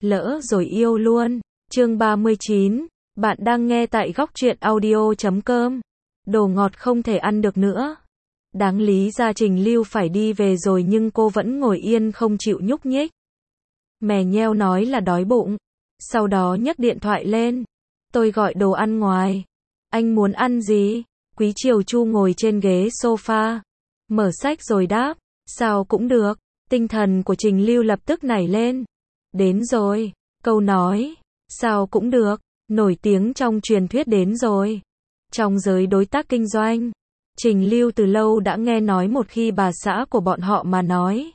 lỡ rồi yêu luôn. Chương 39, bạn đang nghe tại góc truyện audio.com. Đồ ngọt không thể ăn được nữa. Đáng lý ra Trình Lưu phải đi về rồi nhưng cô vẫn ngồi yên không chịu nhúc nhích. Mè nheo nói là đói bụng. Sau đó nhấc điện thoại lên. Tôi gọi đồ ăn ngoài. Anh muốn ăn gì? Quý Triều Chu ngồi trên ghế sofa. Mở sách rồi đáp. Sao cũng được. Tinh thần của Trình Lưu lập tức nảy lên. Đến rồi. Câu nói. Sao cũng được. Nổi tiếng trong truyền thuyết đến rồi. Trong giới đối tác kinh doanh. Trình Lưu từ lâu đã nghe nói một khi bà xã của bọn họ mà nói.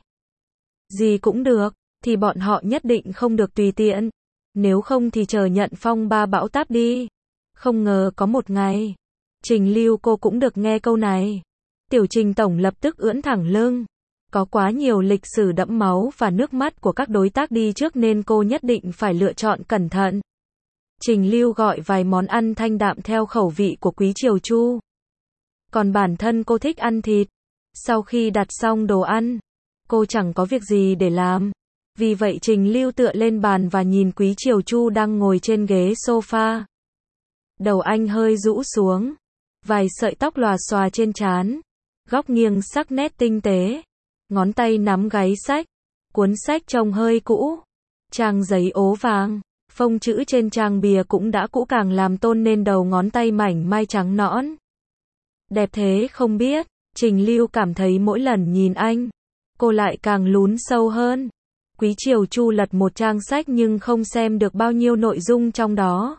Gì cũng được. Thì bọn họ nhất định không được tùy tiện. Nếu không thì chờ nhận phong ba bão táp đi. Không ngờ có một ngày. Trình Lưu cô cũng được nghe câu này. Tiểu Trình Tổng lập tức ưỡn thẳng lưng. Có quá nhiều lịch sử đẫm máu và nước mắt của các đối tác đi trước nên cô nhất định phải lựa chọn cẩn thận. Trình Lưu gọi vài món ăn thanh đạm theo khẩu vị của Quý Triều Chu. Còn bản thân cô thích ăn thịt. Sau khi đặt xong đồ ăn, cô chẳng có việc gì để làm. Vì vậy Trình Lưu tựa lên bàn và nhìn Quý Triều Chu đang ngồi trên ghế sofa. Đầu anh hơi rũ xuống. Vài sợi tóc lòa xòa trên trán. Góc nghiêng sắc nét tinh tế. Ngón tay nắm gáy sách. Cuốn sách trông hơi cũ. Trang giấy ố vàng. Phông chữ trên trang bìa cũng đã cũ càng làm tôn nên đầu ngón tay mảnh mai trắng nõn. Đẹp thế không biết. Trình Lưu cảm thấy mỗi lần nhìn anh, cô lại càng lún sâu hơn. Quý Triều Chu lật một trang sách nhưng không xem được bao nhiêu nội dung trong đó.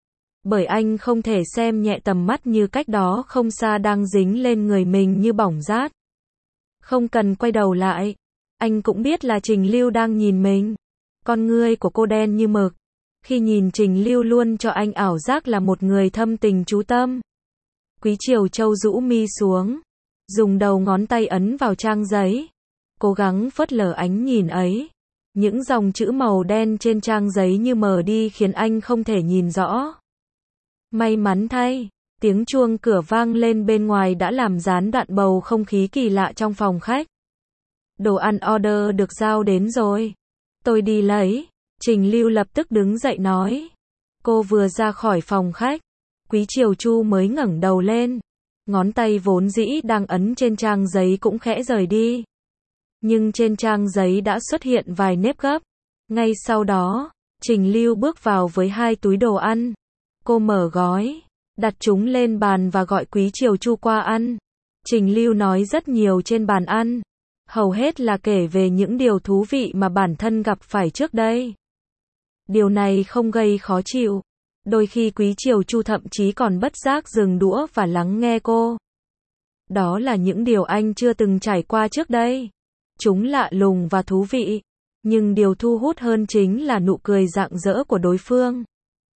Bởi anh không thể xem nhẹ tầm mắt như cách đó không xa đang dính lên người mình như bỏng rát. Không cần quay đầu lại. Anh cũng biết là Trình Lưu đang nhìn mình. Con ngươi của cô đen như mực. Khi nhìn Trình Lưu luôn cho anh ảo giác là một người thâm tình chú tâm. Quý Triều Châu rũ mi xuống. Dùng đầu ngón tay ấn vào trang giấy. Cố gắng phớt lờ ánh nhìn ấy. Những dòng chữ màu đen trên trang giấy như mờ đi khiến anh không thể nhìn rõ. May mắn thay, tiếng chuông cửa vang lên bên ngoài đã làm gián đoạn bầu không khí kỳ lạ trong phòng khách. Đồ ăn order được giao đến rồi. Tôi đi lấy. Trình Lưu lập tức đứng dậy nói. Cô vừa ra khỏi phòng khách. Quý Triều Chu mới ngẩng đầu lên. Ngón tay vốn dĩ đang ấn trên trang giấy cũng khẽ rời đi. Nhưng trên trang giấy đã xuất hiện vài nếp gấp. Ngay sau đó, Trình Lưu bước vào với 2 túi đồ ăn. Cô mở gói, đặt chúng lên bàn và gọi Quý Triều Chu qua ăn. Trình Lưu nói rất nhiều trên bàn ăn. Hầu hết là kể về những điều thú vị mà bản thân gặp phải trước đây. Điều này không gây khó chịu. Đôi khi Quý Triều Chu thậm chí còn bất giác dừng đũa và lắng nghe cô. Đó là những điều anh chưa từng trải qua trước đây. Chúng lạ lùng và thú vị. Nhưng điều thu hút hơn chính là nụ cười rạng rỡ của đối phương.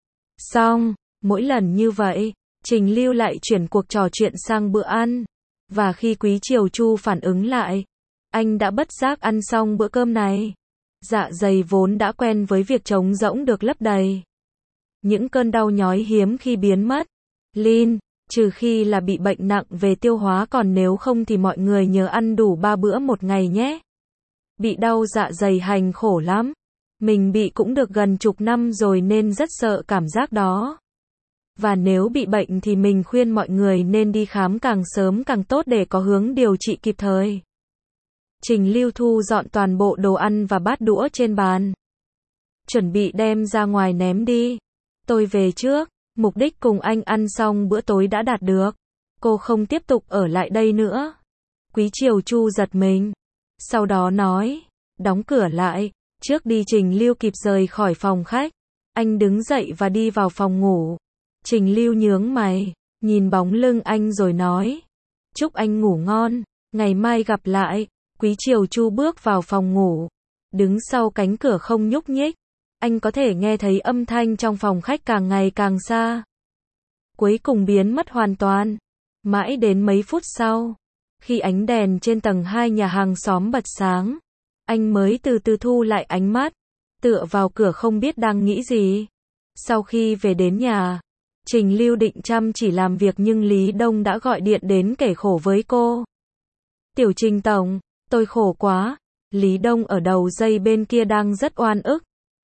Xong, mỗi lần như vậy, Trình Lưu lại chuyển cuộc trò chuyện sang bữa ăn. Và khi Quý Triều Chu phản ứng lại, anh đã bất giác ăn xong bữa cơm này. Dạ dày vốn đã quen với việc trống rỗng được lấp đầy. Những cơn đau nhói hiếm khi biến mất. Lin, trừ khi là bị bệnh nặng về tiêu hóa còn nếu không thì mọi người nhớ ăn đủ 3 bữa một ngày nhé. Bị đau dạ dày hành khổ lắm. Mình bị cũng được gần chục năm rồi nên rất sợ cảm giác đó. Và nếu bị bệnh thì mình khuyên mọi người nên đi khám càng sớm càng tốt để có hướng điều trị kịp thời. Trình Lưu thu dọn toàn bộ đồ ăn và bát đũa trên bàn. Chuẩn bị đem ra ngoài ném đi. Tôi về trước. Mục đích cùng anh ăn xong bữa tối đã đạt được. Cô không tiếp tục ở lại đây nữa. Quý Triều Chu giật mình. Sau đó nói. Đóng cửa lại. Trước đi. Trình Lưu kịp rời khỏi phòng khách. Anh đứng dậy và đi vào phòng ngủ. Trình Lưu nhướng mày. Nhìn bóng lưng anh rồi nói. Chúc anh ngủ ngon. Ngày mai gặp lại. Quý Triều Chu bước vào phòng ngủ. Đứng sau cánh cửa không nhúc nhích. Anh có thể nghe thấy âm thanh trong phòng khách càng ngày càng xa. Cuối cùng biến mất hoàn toàn. Mãi đến mấy phút sau, khi ánh đèn trên tầng 2 nhà hàng xóm bật sáng, anh mới từ từ thu lại ánh mắt, tựa vào cửa không biết đang nghĩ gì. Sau khi về đến nhà, Trình Lưu định chăm chỉ làm việc nhưng Lý Đông đã gọi điện đến kể khổ với cô. Tiểu Trình Tổng, tôi khổ quá. Lý Đông ở đầu dây bên kia đang rất oan ức.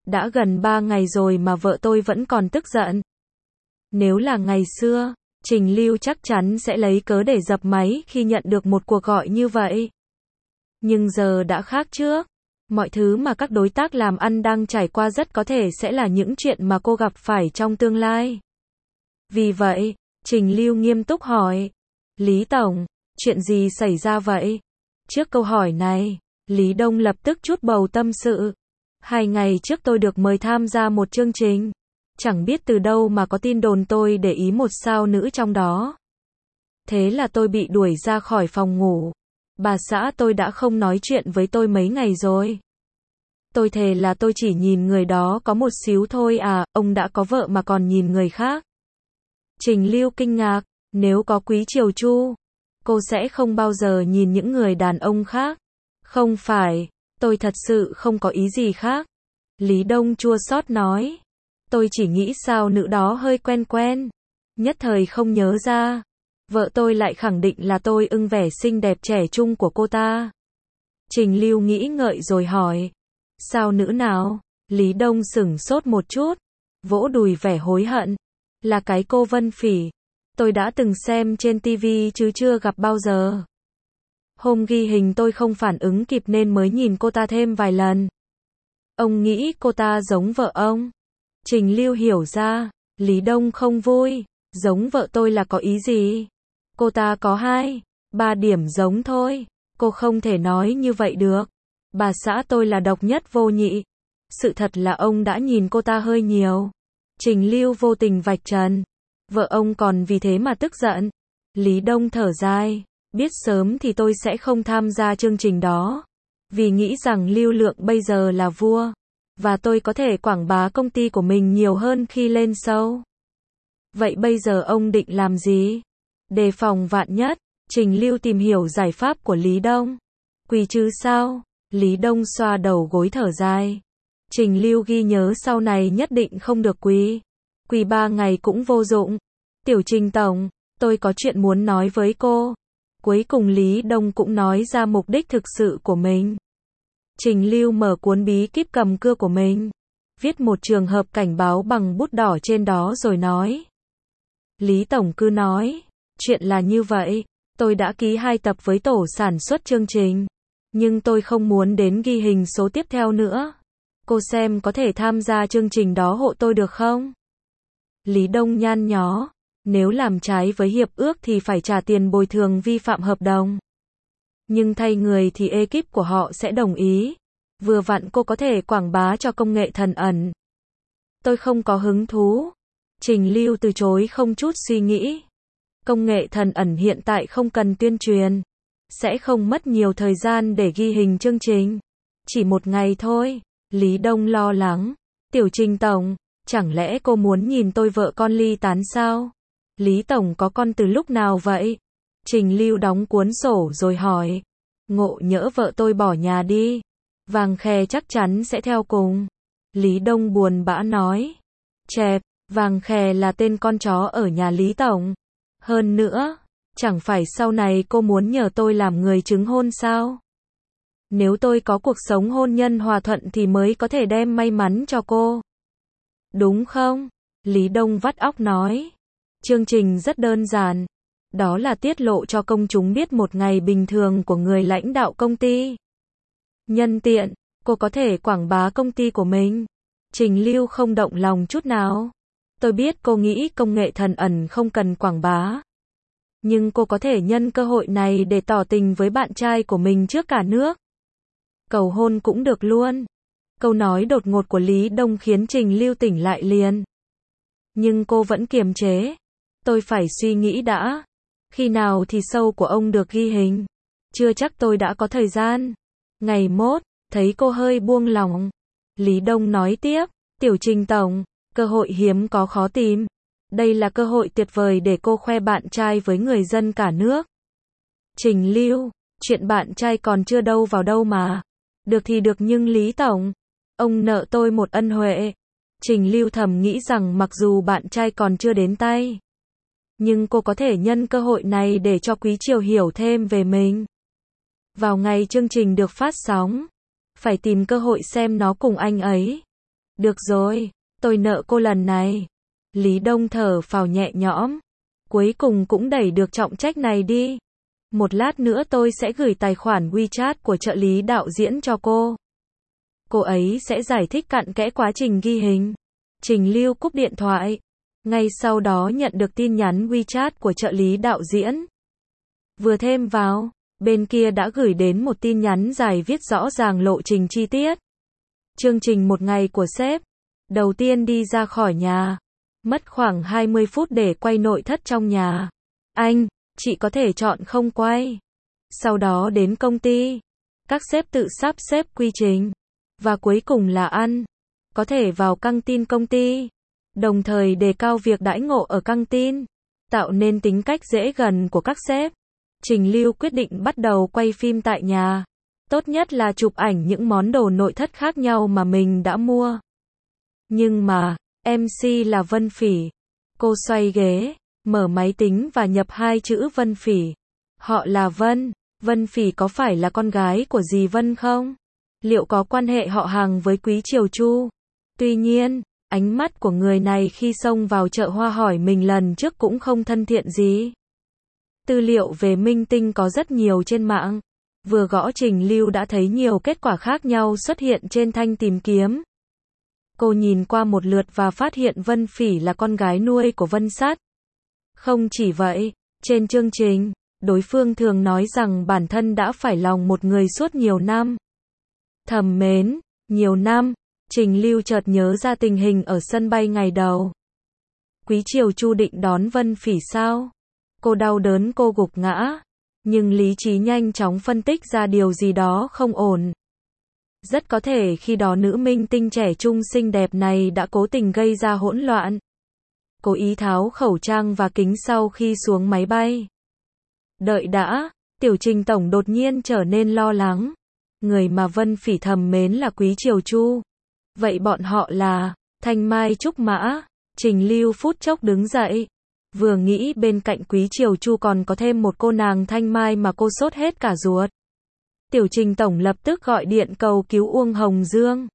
Đã gần 3 ngày rồi mà vợ tôi vẫn còn tức giận. Nếu là ngày xưa, Trình Lưu chắc chắn sẽ lấy cớ để dập máy khi nhận được một cuộc gọi như vậy. Nhưng giờ đã khác trước. Mọi thứ mà các đối tác làm ăn đang trải qua rất có thể sẽ là những chuyện mà cô gặp phải trong tương lai. Vì vậy, Trình Lưu nghiêm túc hỏi. Lý Tổng, chuyện gì xảy ra vậy? Trước câu hỏi này, Lý Đông lập tức trút bầu tâm sự. 2 ngày trước tôi được mời tham gia một chương trình. Chẳng biết từ đâu mà có tin đồn tôi để ý một sao nữ trong đó. Thế là tôi bị đuổi ra khỏi phòng ngủ. Bà xã tôi đã không nói chuyện với tôi mấy ngày rồi. Tôi thề là tôi chỉ nhìn người đó có một xíu thôi à, ông đã có vợ mà còn nhìn người khác. Trình Lưu kinh ngạc, nếu có Quý Triều Chu, cô sẽ không bao giờ nhìn những người đàn ông khác. Không phải, tôi thật sự không có ý gì khác. Lý Đông chua xót nói. Tôi chỉ nghĩ sao nữ đó hơi quen quen. Nhất thời không nhớ ra. Vợ tôi lại khẳng định là tôi ưng vẻ xinh đẹp trẻ trung của cô ta. Trình Lưu nghĩ ngợi rồi hỏi. Sao nữ nào? Lý Đông sửng sốt một chút. Vỗ đùi vẻ hối hận. Là cái cô Vân Phỉ. Tôi đã từng xem trên TV chứ chưa gặp bao giờ. Hôm ghi hình tôi không phản ứng kịp nên mới nhìn cô ta thêm vài lần. Ông nghĩ cô ta giống vợ ông? Trình Lưu hiểu ra. Lý Đông không vui. Giống vợ tôi là có ý gì? Cô ta có 2, 3 điểm giống thôi. Cô không thể nói như vậy được. Bà xã tôi là độc nhất vô nhị. Sự thật là ông đã nhìn cô ta hơi nhiều. Trình Lưu vô tình vạch trần. Vợ ông còn vì thế mà tức giận. Lý Đông thở dài. Biết sớm thì tôi sẽ không tham gia chương trình đó. Vì nghĩ rằng lưu lượng bây giờ là vua. Và tôi có thể quảng bá công ty của mình nhiều hơn khi lên show. Vậy bây giờ ông định làm gì? Đề phòng vạn nhất, Trình Lưu tìm hiểu giải pháp của Lý Đông. Quỳ chứ sao? Lý Đông xoa đầu gối thở dài. Trình Lưu ghi nhớ sau này nhất định không được quỳ. Quỳ 3 ngày cũng vô dụng. Tiểu Trình Tổng, tôi có chuyện muốn nói với cô. Cuối cùng Lý Đông cũng nói ra mục đích thực sự của mình. Trình Lưu mở cuốn bí kíp cầm cưa của mình. Viết một trường hợp cảnh báo bằng bút đỏ trên đó rồi nói. Lý Tổng cứ nói. Chuyện là như vậy. Tôi đã ký 2 tập với tổ sản xuất chương trình. Nhưng tôi không muốn đến ghi hình số tiếp theo nữa. Cô xem có thể tham gia chương trình đó hộ tôi được không? Lý Đông nhăn nhó. Nếu làm trái với hiệp ước thì phải trả tiền bồi thường vi phạm hợp đồng. Nhưng thay người thì ekip của họ sẽ đồng ý. Vừa vặn cô có thể quảng bá cho công nghệ thần ẩn. Tôi không có hứng thú. Trình Lưu từ chối không chút suy nghĩ. Công nghệ thần ẩn hiện tại không cần tuyên truyền. Sẽ không mất nhiều thời gian để ghi hình chương trình. Chỉ 1 ngày thôi. Lý Đông lo lắng. Tiểu Trình Tổng, chẳng lẽ cô muốn nhìn tôi vợ con ly tán sao? Lý Tổng có con từ lúc nào vậy? Trình Lưu đóng cuốn sổ rồi hỏi. Ngộ nhỡ vợ tôi bỏ nhà đi. Vàng Khè chắc chắn sẽ theo cùng. Lý Đông buồn bã nói. Chẹp, Vàng Khè là tên con chó ở nhà Lý Tổng. Hơn nữa, chẳng phải sau này cô muốn nhờ tôi làm người chứng hôn sao? Nếu tôi có cuộc sống hôn nhân hòa thuận thì mới có thể đem may mắn cho cô. Đúng không? Lý Đông vắt óc nói. Chương trình rất đơn giản. Đó là tiết lộ cho công chúng biết một ngày bình thường của người lãnh đạo công ty. Nhân tiện, cô có thể quảng bá công ty của mình. Trình Lưu không động lòng chút nào. Tôi biết cô nghĩ công nghệ thần ẩn không cần quảng bá. Nhưng cô có thể nhân cơ hội này để tỏ tình với bạn trai của mình trước cả nước. Cầu hôn cũng được luôn. Câu nói đột ngột của Lý Đông khiến Trình Lưu tỉnh lại liền. Nhưng cô vẫn kiềm chế. Tôi phải suy nghĩ đã. Khi nào thì show của ông được ghi hình? Chưa chắc tôi đã có thời gian. Ngày mốt, thấy cô hơi buông lỏng. Lý Đông nói tiếp. Tiểu Trình Tổng, cơ hội hiếm có khó tìm. Đây là cơ hội tuyệt vời để cô khoe bạn trai với người dân cả nước. Trình Lưu, chuyện bạn trai còn chưa đâu vào đâu mà. Được thì được nhưng Lý Tổng, ông nợ tôi một ân huệ. Trình Lưu thầm nghĩ rằng mặc dù bạn trai còn chưa đến tay, nhưng cô có thể nhân cơ hội này để cho Quý Triều hiểu thêm về mình. Vào ngày chương trình được phát sóng, phải tìm cơ hội xem nó cùng anh ấy. Được rồi, tôi nợ cô lần này. Lý Đông thở phào nhẹ nhõm. Cuối cùng cũng đẩy được trọng trách này đi. Một lát nữa tôi sẽ gửi tài khoản WeChat của trợ lý đạo diễn cho cô. Cô ấy sẽ giải thích cặn kẽ quá trình ghi hình. Trình Lưu cúp điện thoại. Ngay sau đó nhận được tin nhắn WeChat của trợ lý đạo diễn. Vừa thêm vào, bên kia đã gửi đến một tin nhắn dài viết rõ ràng lộ trình chi tiết. Chương trình một ngày của sếp. Đầu tiên đi ra khỏi nhà. Mất khoảng 20 phút để quay nội thất trong nhà. Anh, chị có thể chọn không quay. Sau đó đến công ty. Các sếp tự sắp xếp quy trình. Và cuối cùng là ăn. Có thể vào căng tin công ty. Đồng thời đề cao việc đãi ngộ ở căng tin. Tạo nên tính cách dễ gần của các sếp. Trình Lưu quyết định bắt đầu quay phim tại nhà. Tốt nhất là chụp ảnh những món đồ nội thất khác nhau mà mình đã mua. Nhưng mà, MC là Vân Phỉ. Cô xoay ghế, mở máy tính và nhập 2 chữ Vân Phỉ. Họ là Vân. Vân Phỉ có phải là con gái của dì Vân không? Liệu có quan hệ họ hàng với Quý Triều Chu? Tuy nhiên, ánh mắt của người này khi xông vào chợ hoa hỏi mình lần trước cũng không thân thiện gì. Tư liệu về minh tinh có rất nhiều trên mạng. Vừa gõ Trình Lưu đã thấy nhiều kết quả khác nhau xuất hiện trên thanh tìm kiếm. Cô nhìn qua một lượt và phát hiện Vân Phỉ là con gái nuôi của Vân Sát. Không chỉ vậy, trên chương trình, đối phương thường nói rằng bản thân đã phải lòng một người suốt nhiều năm. Thầm mến, nhiều năm, Trình Lưu chợt nhớ ra tình hình ở sân bay ngày đầu. Quý Triều Chu định đón Vân Phỉ sao? Cô đau đớn cô gục ngã. Nhưng lý trí nhanh chóng phân tích ra điều gì đó không ổn. Rất có thể khi đó nữ minh tinh trẻ trung xinh đẹp này đã cố tình gây ra hỗn loạn. Cố ý tháo khẩu trang và kính sau khi xuống máy bay. Đợi đã, Tiểu Trình Tổng đột nhiên trở nên lo lắng. Người mà Vân Phỉ thầm mến là Quý Triều Chu. Vậy bọn họ là Thanh Mai Trúc Mã. Trình Lưu phút chốc đứng dậy. Vừa nghĩ bên cạnh Quý Triều Chu còn có thêm một cô nàng Thanh Mai mà cô sốt hết cả ruột. Tiểu Trình Tổng lập tức gọi điện cầu cứu Uông Hồng Dương.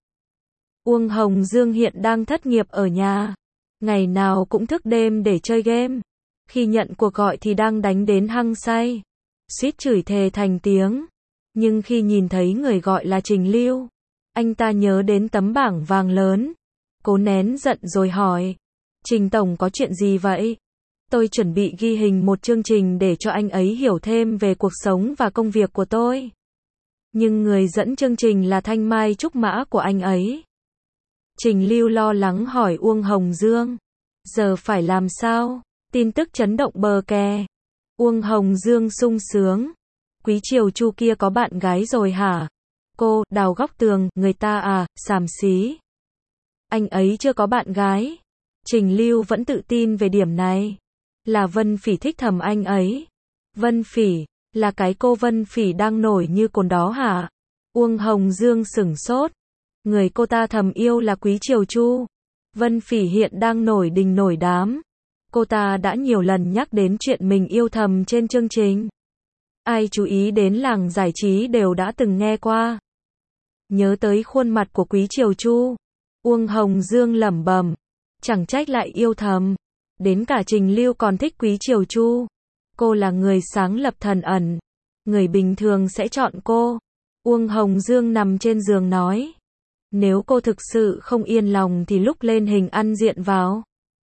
Uông Hồng Dương hiện đang thất nghiệp ở nhà. Ngày nào cũng thức đêm để chơi game. Khi nhận cuộc gọi thì đang đánh đến hăng say. Suýt chửi thề thành tiếng. Nhưng khi nhìn thấy người gọi là Trình Lưu, anh ta nhớ đến tấm bảng vàng lớn. Cố nén giận rồi hỏi. Trình Tổng có chuyện gì vậy? Tôi chuẩn bị ghi hình một chương trình để cho anh ấy hiểu thêm về cuộc sống và công việc của tôi. Nhưng người dẫn chương trình là Thanh Mai Trúc Mã của anh ấy. Trình Lưu lo lắng hỏi Uông Hồng Dương. Giờ phải làm sao? Tin tức chấn động bờ kè. Uông Hồng Dương sung sướng. Quý Triều Chu kia có bạn gái rồi hả? Cô, đào góc tường, người ta à, xàm xí. Anh ấy chưa có bạn gái. Trình Lưu vẫn tự tin về điểm này. Là Vân Phỉ thích thầm anh ấy. Vân Phỉ, là cái cô Vân Phỉ đang nổi như cồn đó hả? Uông Hồng Dương sửng sốt. Người cô ta thầm yêu là Quý Triều Chu. Vân Phỉ hiện đang nổi đình nổi đám. Cô ta đã nhiều lần nhắc đến chuyện mình yêu thầm trên chương trình. Ai chú ý đến làng giải trí đều đã từng nghe qua. Nhớ tới khuôn mặt của Quý Triều Chu, Uông Hồng Dương lẩm bẩm, chẳng trách lại yêu thầm. Đến cả Trình Lưu còn thích Quý Triều Chu. Cô là người sáng lập thần ẩn. Người bình thường sẽ chọn cô. Uông Hồng Dương nằm trên giường nói. Nếu cô thực sự không yên lòng thì lúc lên hình ăn diện vào.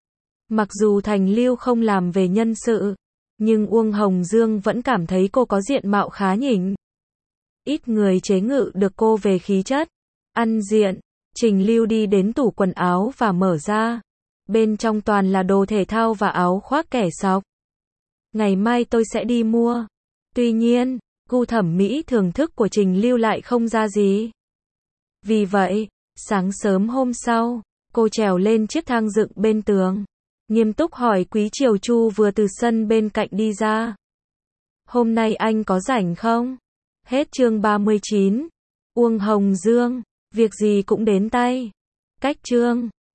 Mặc dù Thành Lưu không làm về nhân sự, nhưng Uông Hồng Dương vẫn cảm thấy cô có diện mạo khá nhỉnh. Ít người chế ngự được cô về khí chất. Ăn diện, Trình Lưu đi đến tủ quần áo và mở ra. Bên trong toàn là đồ thể thao và áo khoác kẻ sọc. Ngày mai tôi sẽ đi mua. Tuy nhiên, gu thẩm mỹ thưởng thức của Trình Lưu lại không ra gì. Vì vậy, sáng sớm hôm sau, cô trèo lên chiếc thang dựng bên tường. Nghiêm túc hỏi Quý Triều Chu vừa từ sân bên cạnh đi ra. Hôm nay anh có rảnh không? Hết chương 39. Uông Hồng Dương, việc gì cũng đến tay. Cách chương